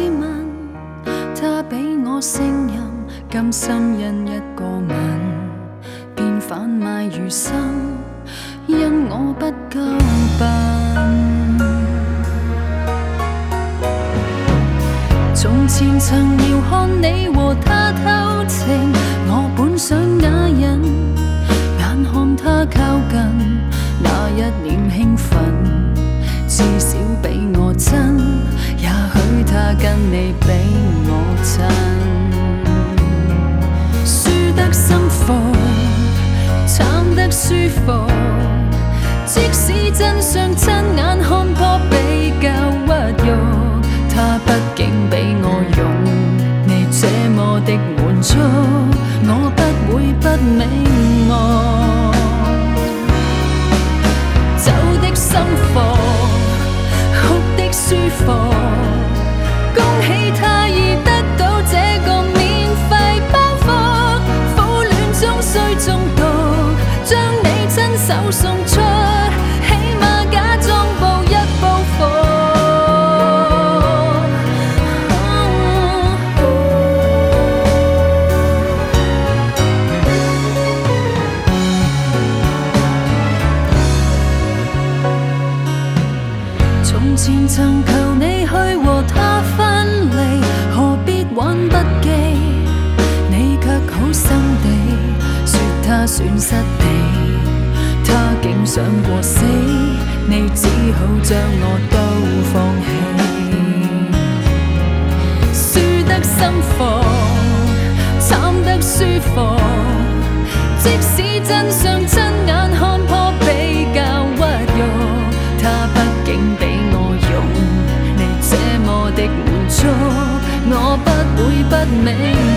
吻，他比我勝任，甘心因一個吻，便販賣餘生，因我不夠笨。從前曾遙看你和他偷情，我本想啞忍，眼看他靠近，那一臉興奮，至少比我真，也許他跟你比我真。輸得心服，慘得舒服，即使真相親眼看破比較屈辱，他畢竟比我勇，你這麼的滿足，我不會不明我。走的心服，哭的舒服，恭喜他已得到這個免費包袱，苦戀中需中毒，將你親手送出，起碼假裝報一報復。從前曾求你去和他分離，何必玩不記？你卻好心地說他損失你，他竟想過死，你只好將我都放棄。輸得心服，慘得舒服，即使真相親眼看破比較屈辱，他畢竟比我勇，你這麼的滿足，我不會不明。